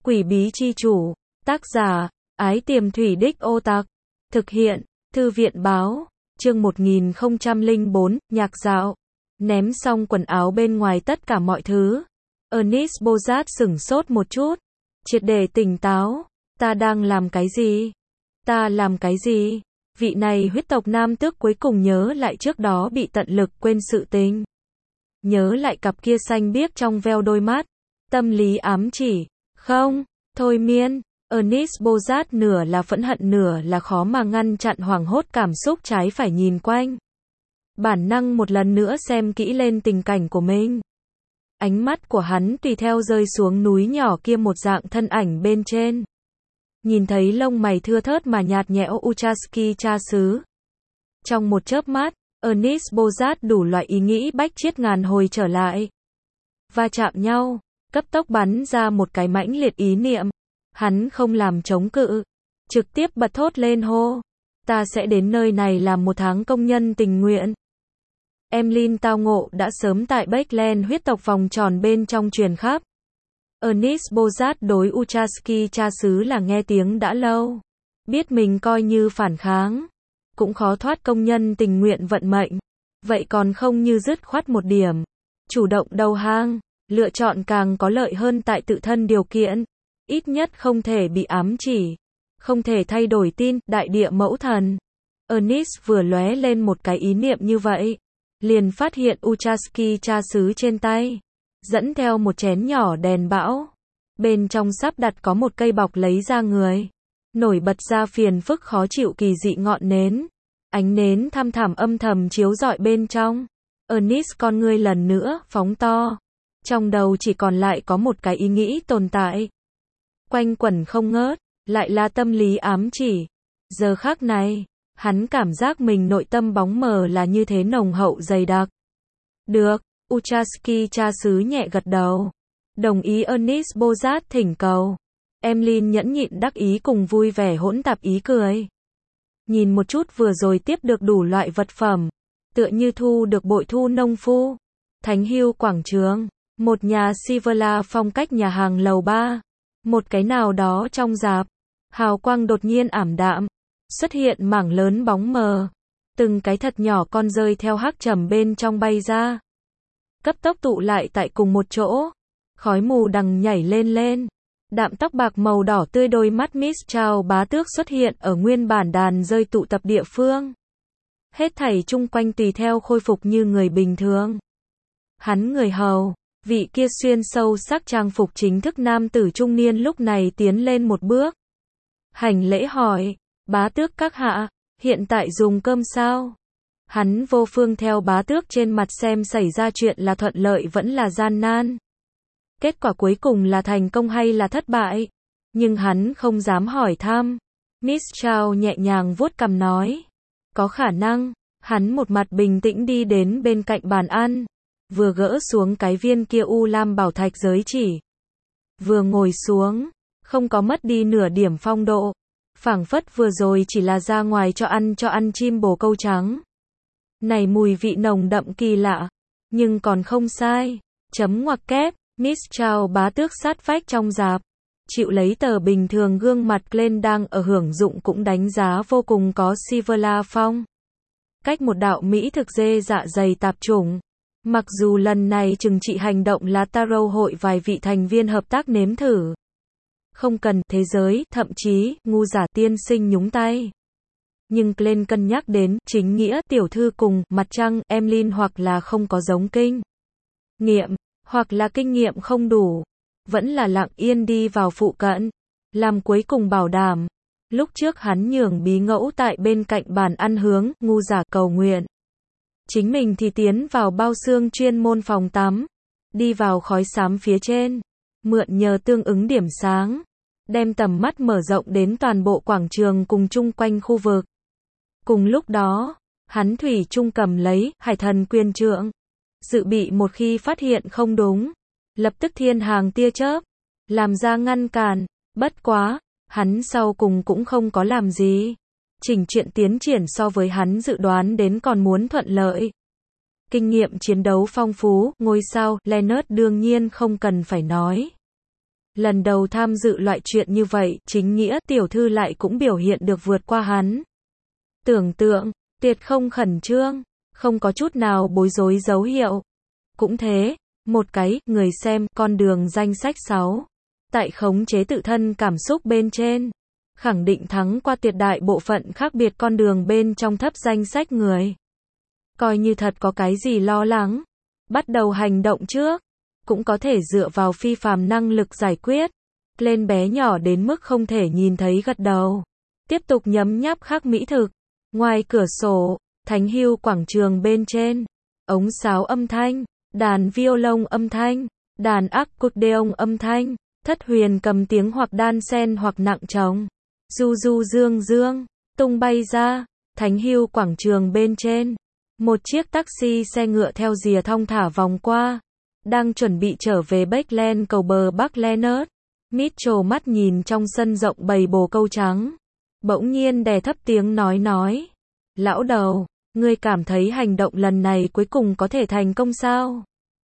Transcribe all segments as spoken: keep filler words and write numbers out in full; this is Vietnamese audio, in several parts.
Quỷ bí chi chủ, tác giả, Ái Tiềm Thủy Đích Ô Tạc, thực hiện, Thư viện báo, chương một nghìn không trăm lẻ bốn, nhạc dạo. Ném xong quần áo bên ngoài tất cả mọi thứ. Ernest Bozat sửng sốt một chút, triệt để tỉnh táo. Ta đang làm cái gì? Ta làm cái gì? Vị này huyết tộc nam tước cuối cùng nhớ lại trước đó bị tận lực quên sự tình. Nhớ lại cặp kia xanh biếc trong veo đôi mắt. Tâm lý ám chỉ. Không, thôi miên. Ernest Bozat nửa là phẫn hận nửa là khó mà ngăn chặn hoảng hốt cảm xúc trái phải nhìn quanh. Bản năng một lần nữa xem kỹ lên tình cảnh của mình. Ánh mắt của hắn tùy theo rơi xuống núi nhỏ kia một dạng thân ảnh bên trên. Nhìn thấy lông mày thưa thớt mà nhạt nhẽo Uchaski cha xứ. Trong một chớp mắt, Ernest Bozat đủ loại ý nghĩ bách chiết ngàn hồi trở lại. Va chạm nhau, cấp tốc bắn ra một cái mãnh liệt ý niệm. Hắn không làm chống cự, trực tiếp bật thốt lên hô. Ta sẽ đến nơi này làm một tháng công nhân tình nguyện. Emlyn tao ngộ đã sớm tại Backland huyết tộc vòng tròn bên trong truyền khắp. Ernest Bozat đối Uchaski cha xứ là nghe tiếng đã lâu. Biết mình coi như phản kháng, cũng khó thoát công nhân tình nguyện vận mệnh. Vậy còn không như dứt khoát một điểm. Chủ động đầu hàng, lựa chọn càng có lợi hơn tại tự thân điều kiện. Ít nhất không thể bị ám chỉ. Không thể thay đổi tin, đại địa mẫu thần. Ernest vừa lóe lên một cái ý niệm như vậy. Liền phát hiện Uchaski cha xứ trên tay. Dẫn theo một chén nhỏ đèn bão. Bên trong sắp đặt có một cây bọc lấy ra người. Nổi bật ra phiền phức khó chịu kỳ dị ngọn nến. Ánh nến thăm thẳm âm thầm chiếu rọi bên trong. Ernest con ngươi lần nữa phóng to. Trong đầu chỉ còn lại có một cái ý nghĩ tồn tại. Quanh quẩn không ngớt, lại là tâm lý ám chỉ. Giờ khắc này, hắn cảm giác mình nội tâm bóng mờ là như thế nồng hậu dày đặc. Được, Uchaski cha xứ nhẹ gật đầu. Đồng ý Ernest Bozat thỉnh cầu. Emlyn nhẫn nhịn đắc ý cùng vui vẻ hỗn tạp ý cười. Nhìn một chút vừa rồi tiếp được đủ loại vật phẩm. Tựa như thu được bội thu nông phu. Thánh Hưu quảng trường. Một nhà Sivala phong cách nhà hàng lầu ba. Một cái nào đó trong rạp. Hào quang đột nhiên ảm đạm. Xuất hiện mảng lớn bóng mờ. Từng cái thật nhỏ con rơi theo hắc trầm bên trong bay ra. Cấp tốc tụ lại tại cùng một chỗ. Khói mù đằng nhảy lên lên. Đạm tóc bạc màu đỏ tươi đôi mắt Miss Chao bá tước xuất hiện ở nguyên bản đàn rơi tụ tập địa phương. Hết thảy chung quanh tùy theo khôi phục như người bình thường. Hắn người hầu, vị kia xuyên sâu sắc trang phục chính thức nam tử trung niên lúc này tiến lên một bước. Hành lễ hỏi, bá tước các hạ, hiện tại dùng cơm sao? Hắn vô phương theo bá tước trên mặt xem xảy ra chuyện là thuận lợi vẫn là gian nan. Kết quả cuối cùng là thành công hay là thất bại. Nhưng hắn không dám hỏi thăm. Miss Chao nhẹ nhàng vuốt cằm nói. Có khả năng. Hắn một mặt bình tĩnh đi đến bên cạnh bàn ăn. Vừa gỡ xuống cái viên kia u lam bảo thạch giới chỉ. Vừa ngồi xuống. Không có mất đi nửa điểm phong độ. Phảng phất vừa rồi chỉ là ra ngoài cho ăn cho ăn chim bồ câu trắng. Này mùi vị nồng đậm kỳ lạ. Nhưng còn không sai. Chấm ngoặc kép. Miss Chao bá tước sát vách trong rạp. Chịu lấy tờ bình thường gương mặt lên đang ở hưởng dụng cũng đánh giá vô cùng có Sivala phong. Cách một đạo Mỹ thực dê dạ dày tạp chủng. Mặc dù lần này trừng trị hành động là Tarot hội vài vị thành viên hợp tác nếm thử. Không cần thế giới, thậm chí, ngu giả tiên sinh nhúng tay. Nhưng Glenn cân nhắc đến, chính nghĩa, tiểu thư cùng, mặt trăng, Emlyn hoặc là không có giống kinh nghiệm, hoặc là kinh nghiệm không đủ. Vẫn là lặng yên đi vào phụ cận. Làm cuối cùng bảo đảm. Lúc trước hắn nhường bí ngẫu tại bên cạnh bàn ăn hướng, ngu giả cầu nguyện. Chính mình thì tiến vào bao xương chuyên môn phòng tắm. Đi vào khói xám phía trên. Mượn nhờ tương ứng điểm sáng. Đem tầm mắt mở rộng đến toàn bộ quảng trường cùng chung quanh khu vực. Cùng lúc đó, hắn thủy chung cầm lấy, hải thần quyền trượng. Dự bị một khi phát hiện không đúng. Lập tức thiên hàng tia chớp. Làm ra ngăn cản. Bất quá, hắn sau cùng cũng không có làm gì. Chỉnh chuyện tiến triển so với hắn dự đoán đến còn muốn thuận lợi. Kinh nghiệm chiến đấu phong phú, ngôi sao, Leonard đương nhiên không cần phải nói. Lần đầu tham dự loại chuyện như vậy, chính nghĩa tiểu thư lại cũng biểu hiện được vượt qua hắn. Tưởng tượng, tuyệt không khẩn trương, không có chút nào bối rối dấu hiệu. Cũng thế, một cái, người xem, con đường danh sách sáu. Tại khống chế tự thân cảm xúc bên trên, khẳng định thắng qua tuyệt đại bộ phận khác biệt con đường bên trong thấp danh sách người. Coi như thật có cái gì lo lắng, bắt đầu hành động trước, cũng có thể dựa vào phi phàm năng lực giải quyết. Lên bé nhỏ đến mức không thể nhìn thấy gật đầu. Tiếp tục nhấm nháp khác mỹ thực. Ngoài cửa sổ, Thánh Hưu quảng trường bên trên, ống sáo âm thanh, đàn violon âm thanh, đàn accordion âm thanh, thất huyền cầm tiếng hoặc đan sen hoặc nặng trống. Du du dương dương, tung bay ra, Thánh Hưu quảng trường bên trên. Một chiếc taxi xe ngựa theo rìa thong thả vòng qua, đang chuẩn bị trở về Backland cầu bờ Bắc Leonard. Mitchell mắt nhìn trong sân rộng bầy bồ câu trắng. Bỗng nhiên đè thấp tiếng nói nói. Lão đầu, ngươi cảm thấy hành động lần này cuối cùng có thể thành công sao?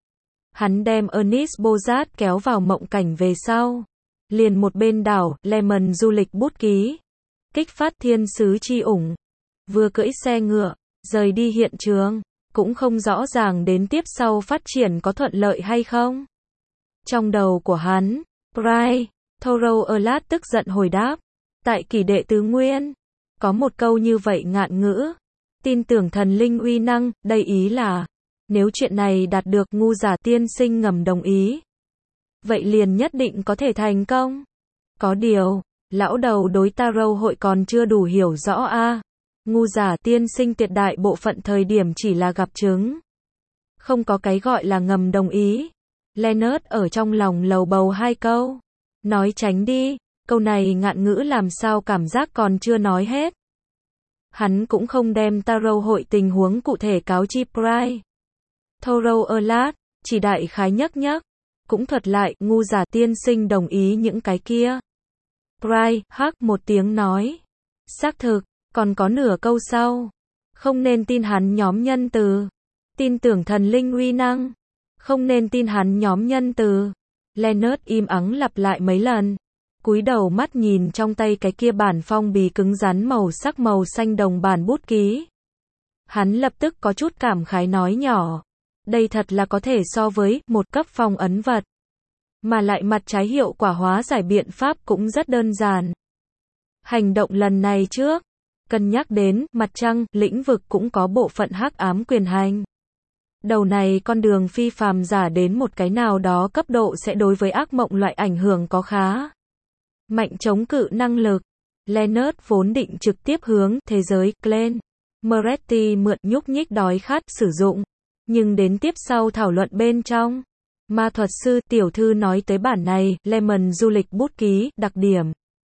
Hắn đem Ernest Bozat kéo vào mộng cảnh về sau. Liền một bên đảo, Lemon du lịch bút ký. Kích phát thiên sứ chi ủng. Vừa cưỡi xe ngựa, rời đi hiện trường. Cũng không rõ ràng đến tiếp sau phát triển có thuận lợi hay không. Trong đầu của hắn, Bryce Thorough Erlat tức giận hồi đáp. Tại kỷ đệ tứ nguyên, có một câu như vậy ngạn ngữ. Tin tưởng thần linh uy năng, đây ý là, nếu chuyện này đạt được ngu giả tiên sinh ngầm đồng ý, vậy liền nhất định có thể thành công. Có điều, lão đầu đối Tarot hội còn chưa đủ hiểu rõ a. Ngu giả tiên sinh tuyệt đại bộ phận thời điểm chỉ là gặp chứng. Không có cái gọi là ngầm đồng ý. Leonard ở trong lòng lầu bầu hai câu. Nói tránh đi, câu này ngạn ngữ làm sao cảm giác còn chưa nói hết. Hắn cũng không đem Tarot hội tình huống cụ thể cáo chi Bryce Thorough Erlat, chỉ đại khái nhắc nhắc. Cũng thuật lại, ngu giả tiên sinh đồng ý những cái kia. Bryce hắc một tiếng nói. Xác thực, còn có nửa câu sau. Không nên tin hắn nhóm nhân từ. Tin tưởng thần linh uy năng. Không nên tin hắn nhóm nhân từ. Leonard im ắng lặp lại mấy lần. Cúi đầu mắt nhìn trong tay cái kia bản phong bì cứng rắn màu sắc màu xanh đồng bản bút ký. Hắn lập tức có chút cảm khái nói nhỏ. Đây thật là có thể so với một cấp phong ấn vật. Mà lại mặt trái hiệu quả hóa giải biện pháp cũng rất đơn giản. Hành động lần này trước, cân nhắc đến mặt trăng, lĩnh vực cũng có bộ phận hắc ám quyền hành. Đầu này con đường phi phàm giả đến một cái nào đó cấp độ sẽ đối với ác mộng loại ảnh hưởng có khá mạnh chống cự năng lực. Leonard vốn định trực tiếp hướng thế giới Glen Moretti mượn nhúc nhích đói khát sử dụng, nhưng đến tiếp sau thảo luận bên trong, ma thuật sư tiểu thư nói tới bản này, Lemon du lịch bút ký, đặc điểm,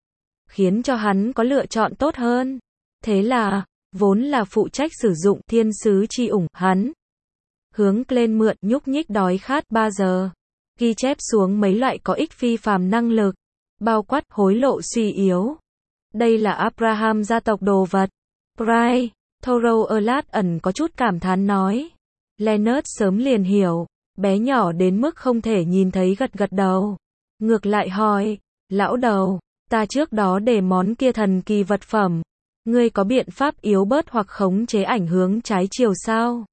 khiến cho hắn có lựa chọn tốt hơn. Thế là, vốn là phụ trách sử dụng thiên sứ chi ủng, hắn hướng Glen mượn nhúc nhích đói khát ba giờ, ghi chép xuống mấy loại có ích phi phàm năng lực, bao quát hối lộ suy yếu. Đây là Abraham gia tộc đồ vật. Bryce Thorough Erlat ẩn có chút cảm thán nói. Leonard sớm liền hiểu, bé nhỏ đến mức không thể nhìn thấy gật gật đầu. Ngược lại hỏi, lão đầu, ta trước đó để món kia thần kỳ vật phẩm, ngươi có biện pháp yếu bớt hoặc khống chế ảnh hướng trái chiều sao?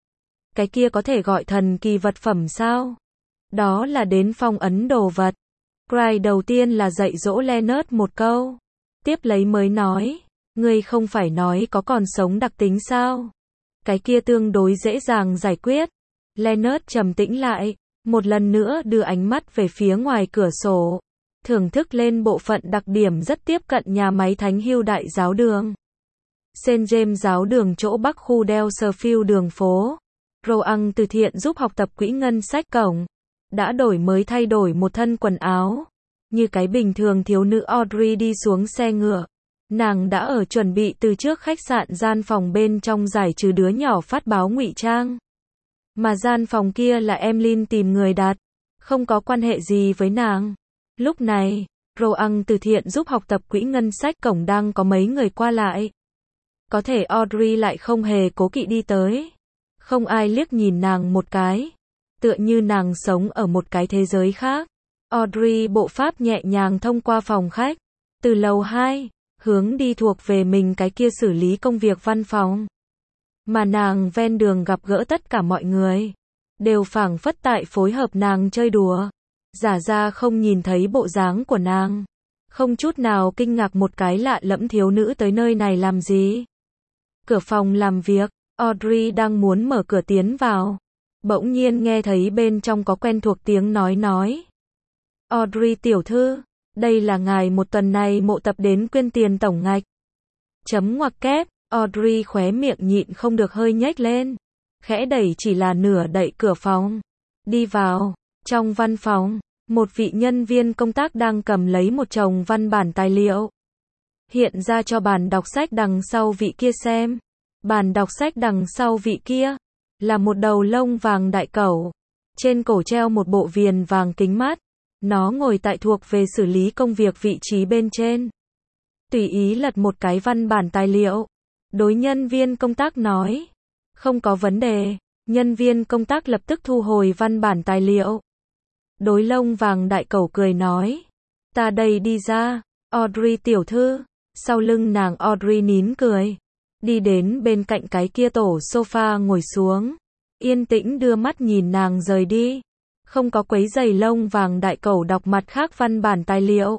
Cái kia có thể gọi thần kỳ vật phẩm sao? Đó là đến phong ấn đồ vật. Bryce đầu tiên là dạy dỗ Leonard một câu. Tiếp lấy mới nói, ngươi không phải nói có còn sống đặc tính sao? Cái kia tương đối dễ dàng giải quyết. Leonard trầm tĩnh lại, một lần nữa đưa ánh mắt về phía ngoài cửa sổ, thưởng thức lên bộ phận đặc điểm rất tiếp cận nhà máy Thánh Hưu Đại giáo đường. Saint James giáo đường chỗ Bắc khu Delsefield đường phố. Roang từ thiện giúp học tập quỹ ngân sách cổng. Đã đổi mới thay đổi một thân quần áo. Như cái bình thường thiếu nữ Audrey đi xuống xe ngựa. Nàng đã ở chuẩn bị từ trước khách sạn gian phòng bên trong giải trừ đứa nhỏ phát báo ngụy trang. Mà gian phòng kia là Emlyn tìm người đặt. Không có quan hệ gì với nàng. Lúc này, Roang từ thiện giúp học tập quỹ ngân sách cổng đang có mấy người qua lại. Có thể Audrey lại không hề cố kỵ đi tới. Không ai liếc nhìn nàng một cái. Tựa như nàng sống ở một cái thế giới khác. Audrey bộ pháp nhẹ nhàng thông qua phòng khách, từ lầu hai, hướng đi thuộc về mình cái kia xử lý công việc văn phòng. Mà nàng ven đường gặp gỡ tất cả mọi người, đều phảng phất tại phối hợp nàng chơi đùa, giả ra không nhìn thấy bộ dáng của nàng, không chút nào kinh ngạc một cái lạ lẫm thiếu nữ tới nơi này làm gì. Cửa phòng làm việc, Audrey đang muốn mở cửa tiến vào, bỗng nhiên nghe thấy bên trong có quen thuộc tiếng nói nói. Audrey tiểu thư, đây là ngài một tuần này mộ tập đến quyên tiền tổng ngạch. Chấm ngoặc kép, Audrey khóe miệng nhịn không được hơi nhếch lên, khẽ đẩy chỉ là nửa đậy cửa phòng. Đi vào, trong văn phòng, một vị nhân viên công tác đang cầm lấy một chồng văn bản tài liệu. Hiện ra cho bàn đọc sách đằng sau vị kia xem. Bàn đọc sách đằng sau vị kia, là một đầu lông vàng đại cẩu. Trên cổ treo một bộ viền vàng kính mát. Nó ngồi tại thuộc về xử lý công việc vị trí bên trên. Tùy ý lật một cái văn bản tài liệu. Đối nhân viên công tác nói. Không có vấn đề. Nhân viên công tác lập tức thu hồi văn bản tài liệu. Đối lông vàng đại cẩu cười nói. Ta đây đi ra, Audrey tiểu thư. Sau lưng nàng Audrey nín cười. Đi đến bên cạnh cái kia tổ sofa ngồi xuống. Yên tĩnh đưa mắt nhìn nàng rời đi. Không có quấy giày lông vàng đại cẩu đọc mặt khác văn bản tài liệu.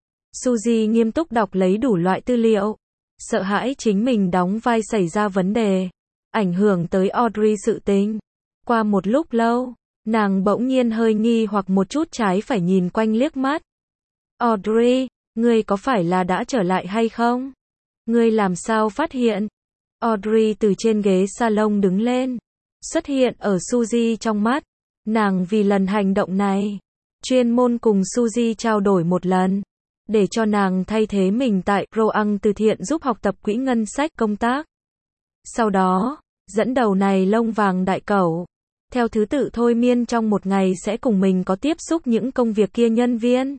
Suzy nghiêm túc đọc lấy đủ loại tư liệu. Sợ hãi chính mình đóng vai xảy ra vấn đề. Ảnh hưởng tới Audrey sự tình. Qua một lúc lâu, nàng bỗng nhiên hơi nghi hoặc một chút trái phải nhìn quanh liếc mắt. Audrey, ngươi có phải là đã trở lại hay không? Ngươi làm sao phát hiện? Audrey từ trên ghế salon đứng lên. Xuất hiện ở Suzy trong mắt. Nàng vì lần hành động này, chuyên môn cùng Suzy trao đổi một lần. Để cho nàng thay thế mình tại Roang từ thiện giúp học tập quỹ ngân sách công tác. Sau đó, dẫn đầu này lông vàng đại cẩu. Theo thứ tự thôi miên trong một ngày sẽ cùng mình có tiếp xúc những công việc kia nhân viên.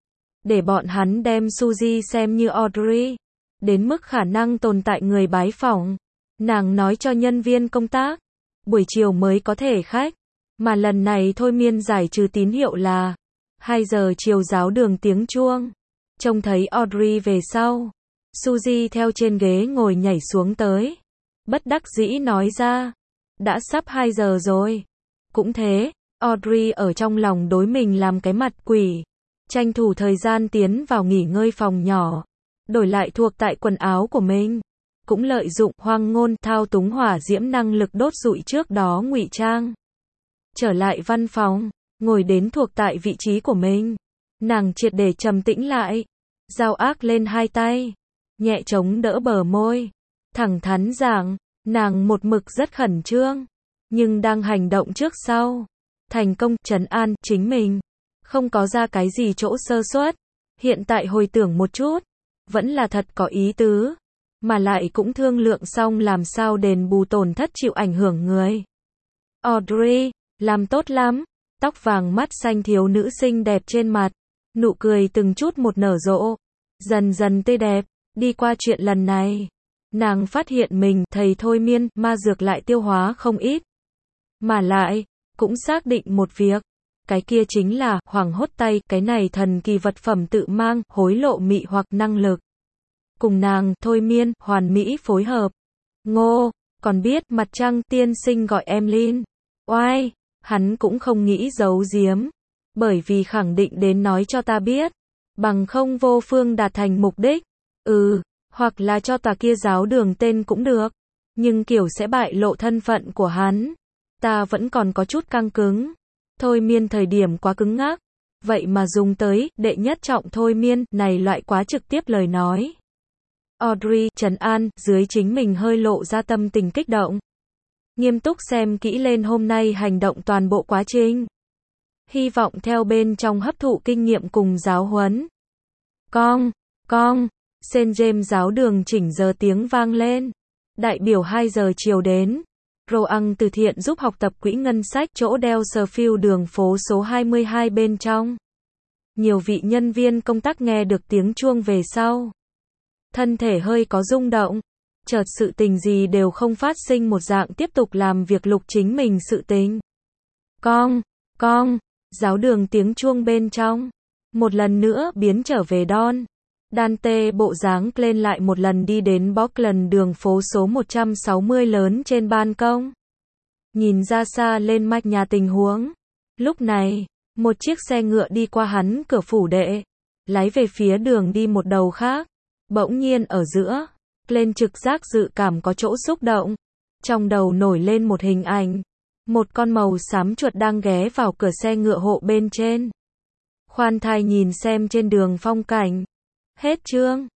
Để bọn hắn đem Suzy xem như Audrey. Đến mức khả năng tồn tại người bái phỏng. Nàng nói cho nhân viên công tác. Buổi chiều mới có thể khách. Mà lần này thôi miên giải trừ tín hiệu là hai giờ chiều giáo đường tiếng chuông. Trông thấy Audrey về sau. Suzy theo trên ghế ngồi nhảy xuống tới. Bất đắc dĩ nói ra. Đã sắp hai giờ rồi. Cũng thế, Audrey ở trong lòng đối mình làm cái mặt quỷ. Tranh thủ thời gian tiến vào nghỉ ngơi phòng nhỏ. Đổi lại thuộc tại quần áo của mình. Cũng lợi dụng hoang ngôn thao túng hỏa diễm năng lực đốt rụi trước đó ngụy trang. Trở lại văn phòng, ngồi đến thuộc tại vị trí của mình. Nàng triệt để trầm tĩnh lại. Dao ác lên hai tay. Nhẹ chống đỡ bờ môi. Thẳng thắn giảng, nàng một mực rất khẩn trương. Nhưng đang hành động trước sau. Thành công trấn an chính mình. Không có ra cái gì chỗ sơ suất. Hiện tại hồi tưởng một chút. Vẫn là thật có ý tứ. Mà lại cũng thương lượng xong làm sao đền bù tổn thất chịu ảnh hưởng người. Audrey, làm tốt lắm. Tóc vàng mắt xanh thiếu nữ xinh đẹp trên mặt. Nụ cười từng chút một nở rộ. Dần dần tươi đẹp. Đi qua chuyện lần này. Nàng phát hiện mình thầy thôi miên ma dược lại tiêu hóa không ít. Mà lại, cũng xác định một việc. Cái kia chính là hoàng hốt tay. Cái này thần kỳ vật phẩm tự mang hối lộ mị hoặc năng lực. Cùng nàng thôi miên hoàn mỹ phối hợp. Ngô, còn biết mặt trăng tiên sinh gọi em Lin. Oai, hắn cũng không nghĩ giấu giếm. Bởi vì khẳng định đến nói cho ta biết. Bằng không vô phương đạt thành mục đích. Ừ, hoặc là cho tà kia giáo đường tên cũng được. Nhưng kiểu sẽ bại lộ thân phận của hắn. Ta vẫn còn có chút căng cứng. Thôi miên thời điểm quá cứng ngắc. Vậy mà dùng tới đệ nhất trọng thôi miên này loại quá trực tiếp lời nói. Audrey trấn an dưới chính mình hơi lộ ra tâm tình kích động. Nghiêm túc xem kỹ lên hôm nay hành động toàn bộ quá trình. Hy vọng theo bên trong hấp thụ kinh nghiệm cùng giáo huấn. Cong, cong, Saint James giáo đường chỉnh giờ tiếng vang lên. Đại biểu hai giờ chiều đến. Roang từ thiện giúp học tập quỹ ngân sách chỗ Delserfield đường phố số hai mươi hai bên trong. Nhiều vị nhân viên công tác nghe được tiếng chuông về sau. Thân thể hơi có rung động. Chợt sự tình gì đều không phát sinh một dạng tiếp tục làm việc lục chính mình sự tình. Cong, cong, Giáo đường tiếng chuông bên trong. Một lần nữa biến trở về Don. Dante bộ dáng lên lại một lần đi đến Bockland đường phố số một trăm sáu mươi lớn trên ban công. Nhìn ra xa lên mạch nhà tình huống. Lúc này, một chiếc xe ngựa đi qua hắn cửa phủ đệ. Lái về phía đường đi một đầu khác. Bỗng nhiên ở giữa, lên trực giác dự cảm có chỗ xúc động. Trong đầu nổi lên một hình ảnh. Một con màu xám chuột đang ghé vào cửa xe ngựa hộ bên trên. Khoan thai nhìn xem trên đường phong cảnh. Hết chương.